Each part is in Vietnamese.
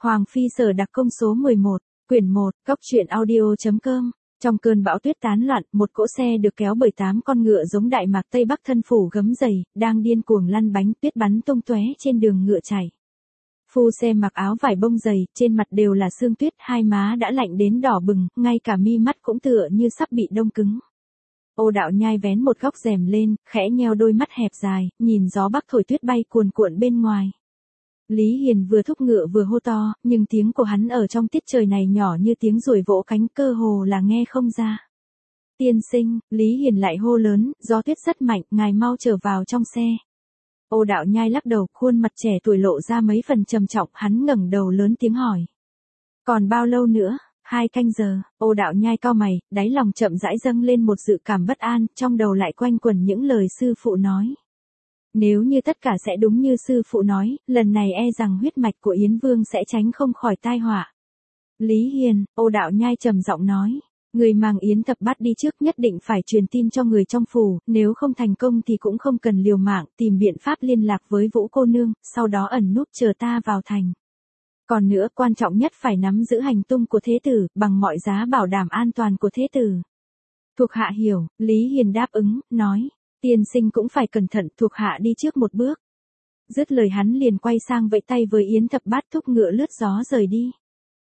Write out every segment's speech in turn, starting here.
Hoàng Phi Sở Đặc Công số 11, quyển 1, Cóc truyện audio.com. Trong cơn bão tuyết tán loạn, một cỗ xe được kéo bởi 8 con ngựa giống Đại Mạc Tây Bắc thân phủ gấm dày, đang điên cuồng lăn bánh, tuyết bắn tung tóe trên đường ngựa chảy. Phu xe mặc áo vải bông dày, trên mặt đều là sương tuyết, hai má đã lạnh đến đỏ bừng, ngay cả mi mắt cũng tựa như sắp bị đông cứng. Ô Đạo Nhai vén một góc rèm lên, khẽ nheo đôi mắt hẹp dài, nhìn gió bắc thổi tuyết bay cuồn cuộn bên ngoài. Lý Hiền vừa thúc ngựa vừa hô to, nhưng tiếng của hắn ở trong tiết trời này nhỏ như tiếng ruồi vỗ cánh, cơ hồ là nghe không ra. Tiên sinh, Lý Hiền lại hô lớn, gió tuyết rất mạnh, ngài mau trở vào trong xe. Ô Đạo Nhai lắc đầu, khuôn mặt trẻ tuổi lộ ra mấy phần trầm trọng, hắn ngẩng đầu lớn tiếng hỏi. Còn bao lâu nữa? 2 canh giờ. Ô Đạo Nhai cau mày, đáy lòng chậm rãi dâng lên một dự cảm bất an, trong đầu lại quanh quẩn những lời sư phụ nói. Nếu như tất cả sẽ đúng như sư phụ nói, lần này e rằng huyết mạch của Yến Vương sẽ tránh không khỏi tai họa. Lý Hiền, Ô Đạo Nhai trầm giọng nói, người mang Yến Thập Bát đi trước nhất định phải truyền tin cho người trong phủ, nếu không thành công thì cũng không cần liều mạng, tìm biện pháp liên lạc với Vũ cô nương, sau đó ẩn núp chờ ta vào thành. Còn nữa, quan trọng nhất phải nắm giữ hành tung của thế tử, bằng mọi giá bảo đảm an toàn của thế tử. Thuộc hạ hiểu, Lý Hiền đáp ứng, nói. Tiên sinh cũng phải cẩn thận, thuộc hạ đi trước một bước. Dứt lời hắn liền quay sang vẫy tay với Yến Thập Bát thúc ngựa lướt gió rời đi.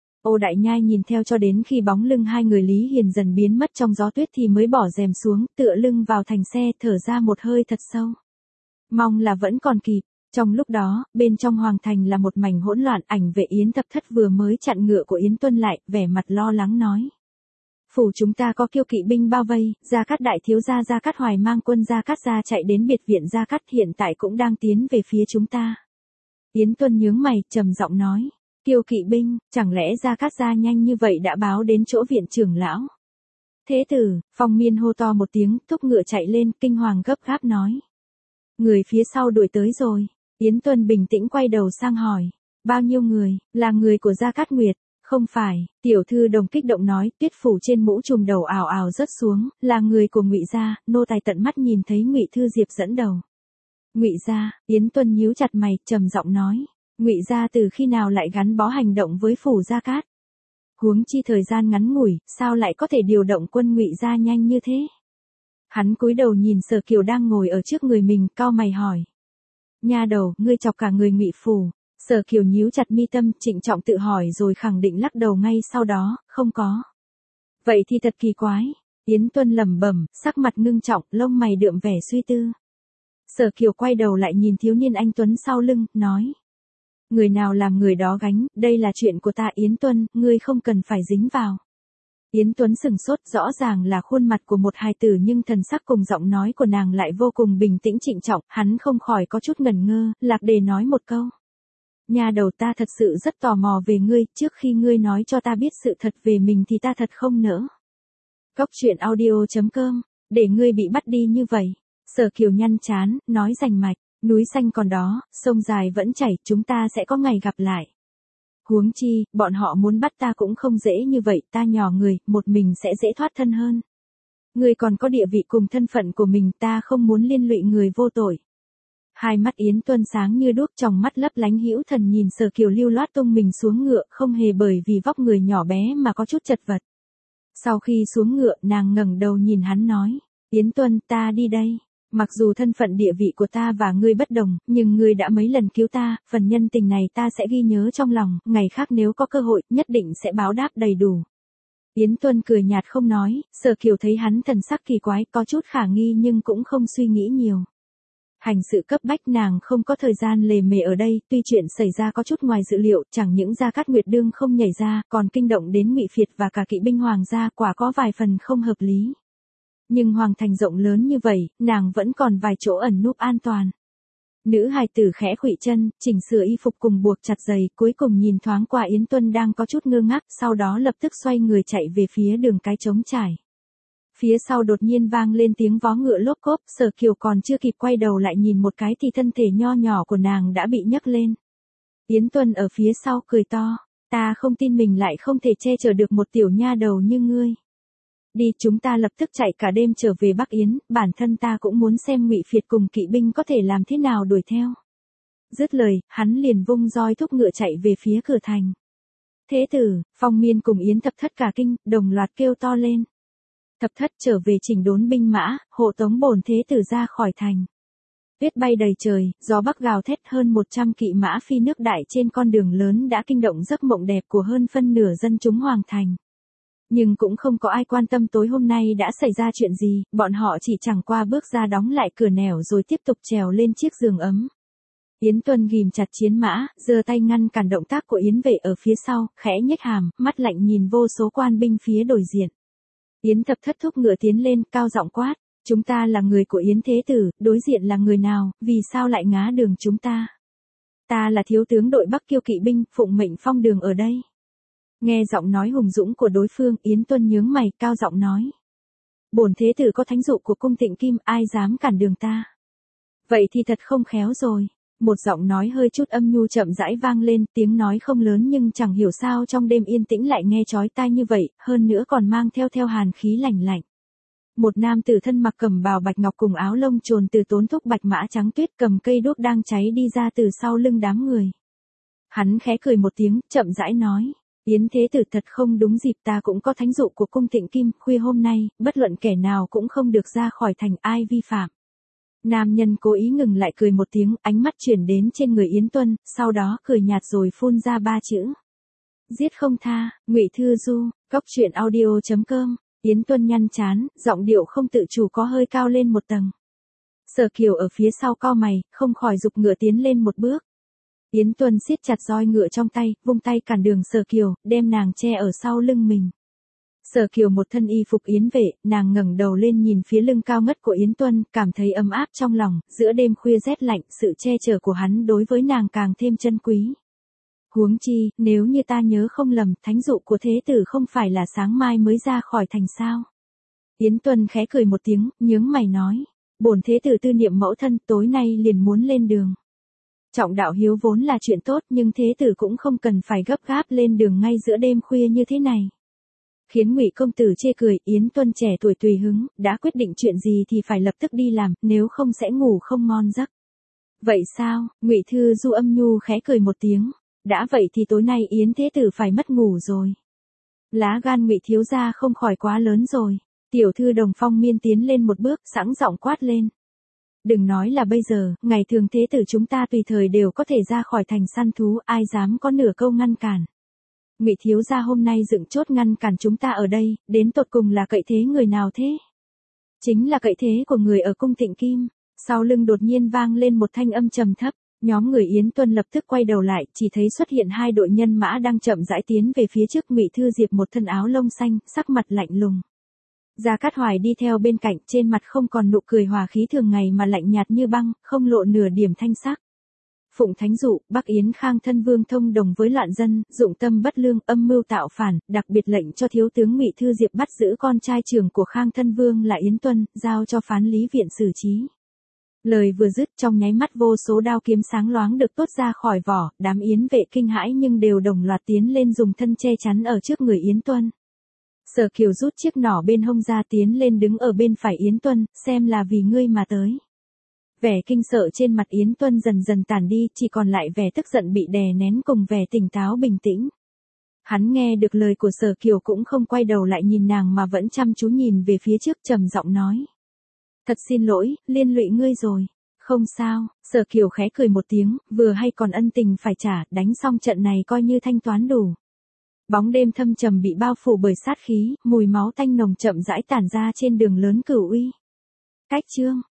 Ô Đại Nhai nhìn theo cho đến khi bóng lưng hai người Lý Hiền dần biến mất trong gió tuyết thì mới bỏ rèm xuống, tựa lưng vào thành xe, thở ra một hơi thật sâu. Mong là vẫn còn kịp. Trong lúc đó, bên trong hoàng thành là một mảnh hỗn loạn, Ảnh Vệ Yến Thập Thất vừa mới chặn ngựa của Yến Tuân lại, vẻ mặt lo lắng nói. Phủ chúng ta có Kiêu kỵ binh bao vây, Gia Cát đại thiếu gia Gia Cát Hoài mang quân Gia Cát gia chạy đến biệt viện Gia Cát, hiện tại cũng đang tiến về phía chúng ta. Yến Tuân nhướng mày, trầm giọng nói, Kiêu kỵ binh, chẳng lẽ Gia Cát gia nhanh như vậy đã báo đến chỗ viện trưởng lão? Thế tử, Phong Miên hô to một tiếng, thúc ngựa chạy lên, kinh hoàng gấp gáp nói. Người phía sau đuổi tới rồi. Yến Tuân bình tĩnh quay đầu sang hỏi, bao nhiêu người, là người của Gia Cát Nguyệt? Không phải, tiểu thư Đồng kích động nói, tuyết phủ trên mũ trùm đầu ào ào rớt xuống, là người của Ngụy gia, nô tài tận mắt nhìn thấy Ngụy Thư Diệp dẫn đầu. Ngụy gia, Yến Tuân nhíu chặt mày, trầm giọng nói, Ngụy gia từ khi nào lại gắn bó hành động với phủ Gia Cát? Huống chi thời gian ngắn ngủi, sao lại có thể điều động quân Ngụy gia nhanh như thế? Hắn cúi đầu nhìn Sở Kiều đang ngồi ở trước người mình, cau mày hỏi. Nha đầu, ngươi chọc cả người Ngụy phủ. Sở Kiều nhíu chặt mi tâm, trịnh trọng tự hỏi rồi khẳng định lắc đầu ngay sau đó, không có. Vậy thì thật kỳ quái. Yến Tuân lẩm bẩm, sắc mặt ngưng trọng, lông mày đượm vẻ suy tư. Sở Kiều quay đầu lại nhìn thiếu niên anh tuấn sau lưng, nói. Người nào làm người đó gánh, đây là chuyện của ta Yến Tuân, ngươi không cần phải dính vào. Yến Tuấn sừng sốt, rõ ràng là khuôn mặt của một hài tử nhưng thần sắc cùng giọng nói của nàng lại vô cùng bình tĩnh trịnh trọng, hắn không khỏi có chút ngần ngơ, lạc đề nói một câu. Nhà đầu, ta thật sự rất tò mò về ngươi, trước khi ngươi nói cho ta biết sự thật về mình thì ta thật không nỡ. Cóc truyện audio.com, để ngươi bị bắt đi như vậy. Sở Kiều nhăn chán, nói rành mạch, núi xanh còn đó, sông dài vẫn chảy, chúng ta sẽ có ngày gặp lại. Huống chi, bọn họ muốn bắt ta cũng không dễ như vậy, ta nhỏ người, một mình sẽ dễ thoát thân hơn. Ngươi còn có địa vị cùng thân phận của mình, ta không muốn liên lụy người vô tội. Hai mắt Yến Tuân sáng như đuốc, trong mắt lấp lánh hữu thần nhìn Sở Kiều lưu loát tung mình xuống ngựa, không hề bởi vì vóc người nhỏ bé mà có chút chật vật. Sau khi xuống ngựa, nàng ngẩng đầu nhìn hắn nói, Yến Tuân, ta đi đây. Mặc dù thân phận địa vị của ta và ngươi bất đồng, nhưng ngươi đã mấy lần cứu ta, phần nhân tình này ta sẽ ghi nhớ trong lòng, ngày khác nếu có cơ hội, nhất định sẽ báo đáp đầy đủ. Yến Tuân cười nhạt không nói, Sở Kiều thấy hắn thần sắc kỳ quái, có chút khả nghi nhưng cũng không suy nghĩ nhiều. Hành sự cấp bách, nàng không có thời gian lề mề ở đây, tuy chuyện xảy ra có chút ngoài dự liệu, chẳng những Gia Cát Nguyệt đương không nhảy ra, còn kinh động đến Ngụy Phiệt và cả kỵ binh hoàng gia, quả có vài phần không hợp lý. Nhưng hoàng thành rộng lớn như vậy, nàng vẫn còn vài chỗ ẩn núp an toàn. Nữ hài tử khẽ khuỵu chân, chỉnh sửa y phục cùng buộc chặt giày, cuối cùng nhìn thoáng qua Yến Tuân đang có chút ngơ ngác, sau đó lập tức xoay người chạy về phía đường cái trống trải. Phía sau đột nhiên vang lên tiếng vó ngựa lốp cốp, Sở Kiều còn chưa kịp quay đầu lại nhìn một cái thì thân thể nho nhỏ của nàng đã bị nhấc lên. Yến Tuân ở phía sau cười to, ta không tin mình lại không thể che chở được một tiểu nha đầu như ngươi. Đi, chúng ta lập tức chạy cả đêm trở về Bắc Yến, bản thân ta cũng muốn xem Ngụy Phiệt cùng kỵ binh có thể làm thế nào đuổi theo. Dứt lời, hắn liền vung roi thúc ngựa chạy về phía cửa thành. Thế tử, Phong Miên cùng Yến Thập Thất cả kinh, đồng loạt kêu to lên. Thập Thất trở về chỉnh đốn binh mã, hộ tống bổn thế tử ra khỏi thành. Tuyết bay đầy trời, gió bắc gào thét, hơn 100 kỵ mã phi nước đại trên con đường lớn đã kinh động giấc mộng đẹp của hơn phân nửa dân chúng hoàng thành. Nhưng cũng không có ai quan tâm tối hôm nay đã xảy ra chuyện gì, bọn họ chỉ chẳng qua bước ra đóng lại cửa nẻo rồi tiếp tục trèo lên chiếc giường ấm. Yến Tuân ghìm chặt chiến mã, giơ tay ngăn cản động tác của Yến Vệ ở phía sau, khẽ nhếch hàm, mắt lạnh nhìn vô số quan binh phía đối diện. Yến Thập Thất thúc ngựa tiến lên, cao giọng quát, chúng ta là người của Yến Thế Tử, đối diện là người nào, vì sao lại ngá đường chúng ta? Ta là thiếu tướng đội Bắc Kiêu kỵ binh, phụng mệnh phong đường ở đây. Nghe giọng nói hùng dũng của đối phương, Yến Tuân nhướng mày, cao giọng nói. Bổn Thế Tử có thánh dụ của cung Tịnh Kim, ai dám cản đường ta? Vậy thì thật không khéo rồi. Một giọng nói hơi chút âm nhu chậm rãi vang lên, tiếng nói không lớn nhưng chẳng hiểu sao trong đêm yên tĩnh lại nghe chói tai như vậy, hơn nữa còn mang theo hàn khí lạnh lạnh. Một nam tử thân mặc cẩm bào bạch ngọc cùng áo lông trồn từ tốn thúc bạch mã trắng tuyết cầm cây đuốc đang cháy đi ra từ sau lưng đám người. Hắn khẽ cười một tiếng, chậm rãi nói, Yến Thế Tử thật không đúng dịp, ta cũng có thánh dụ của cung Tịnh Kim, khuya hôm nay, bất luận kẻ nào cũng không được ra khỏi thành, ai vi phạm. Nam nhân cố ý ngừng lại cười một tiếng, ánh mắt chuyển đến trên người Yến Tuân, sau đó cười nhạt rồi phun ra 3 chữ. Giết không tha. Ngụy Thư Du, coctruyện.audio.com. Yến Tuân nhăn chán, giọng điệu không tự chủ có hơi cao lên một tầng. Sở Kiều ở phía sau cau mày, không khỏi giục ngựa tiến lên một bước. Yến Tuân siết chặt roi ngựa trong tay, vung tay cản đường Sở Kiều, đem nàng che ở sau lưng mình. Sở Kiều một thân y phục yến vệ, nàng ngẩng đầu lên nhìn phía lưng cao ngất của Yến Tuân, cảm thấy ấm áp trong lòng, giữa đêm khuya rét lạnh, sự che chở của hắn đối với nàng càng thêm chân quý. Huống chi, nếu như ta nhớ không lầm, thánh dụ của Thế Tử không phải là sáng mai mới ra khỏi thành sao? Yến Tuân khẽ cười một tiếng, nhướng mày nói, bổn Thế Tử tư niệm mẫu thân, tối nay liền muốn lên đường. Trọng đạo hiếu vốn là chuyện tốt, nhưng Thế Tử cũng không cần phải gấp gáp lên đường ngay giữa đêm khuya như thế này. Khiến Ngụy công tử chê cười, Yến Tuân trẻ tuổi tùy hứng, đã quyết định chuyện gì thì phải lập tức đi làm, nếu không sẽ ngủ không ngon giấc. Vậy sao? Ngụy Thư Du âm nhu khẽ cười một tiếng, đã vậy thì tối nay Yến Thế Tử phải mất ngủ rồi. Lá gan Ngụy thiếu gia không khỏi quá lớn rồi. Tiểu thư Đồng Phong Miên tiến lên một bước, sẵn giọng quát lên. Đừng nói là bây giờ, ngày thường Thế Tử chúng ta tùy thời đều có thể ra khỏi thành săn thú, ai dám có nửa câu ngăn cản. Ngụy thiếu gia hôm nay dựng chốt ngăn cản chúng ta ở đây, đến tột cùng là cậy thế người nào thế? Chính là cậy thế của người ở cung Tịnh Kim. Sau lưng đột nhiên vang lên một thanh âm trầm thấp, nhóm người Yến Tuân lập tức quay đầu lại, chỉ thấy xuất hiện 2 đội nhân mã đang chậm rãi tiến về phía trước. Ngụy Thư Diệp một thân áo lông xanh, sắc mặt lạnh lùng. Gia Cát Hoài đi theo bên cạnh, trên mặt không còn nụ cười hòa khí thường ngày mà lạnh nhạt như băng, không lộ nửa điểm thanh sắc. Phụng thánh dụ, Bắc Yến Khang thân vương thông đồng với loạn dân, dụng tâm bất lương, âm mưu tạo phản, đặc biệt lệnh cho thiếu tướng Ngụy Thư Diệp bắt giữ con trai trưởng của Khang thân vương là Yến Tuân, giao cho phán lý viện xử trí. Lời vừa dứt, trong nháy mắt vô số đao kiếm sáng loáng được tuốt ra khỏi vỏ, đám yến vệ kinh hãi nhưng đều đồng loạt tiến lên dùng thân che chắn ở trước người Yến Tuân. Sở Kiều rút chiếc nỏ bên hông ra tiến lên đứng ở bên phải Yến Tuân, xem là vì ngươi mà tới. Vẻ kinh sợ trên mặt Yến Tuân dần dần tàn đi, chỉ còn lại vẻ tức giận bị đè nén cùng vẻ tỉnh táo bình tĩnh. Hắn nghe được lời của Sở Kiều cũng không quay đầu lại nhìn nàng mà vẫn chăm chú nhìn về phía trước, trầm giọng nói. Thật xin lỗi, liên lụy ngươi rồi. Không sao, Sở Kiều khẽ cười một tiếng, vừa hay còn ân tình phải trả, đánh xong trận này coi như thanh toán đủ. Bóng đêm thâm trầm bị bao phủ bởi sát khí, mùi máu tanh nồng chậm rãi tản ra trên đường lớn Cửu Uy. Cách chương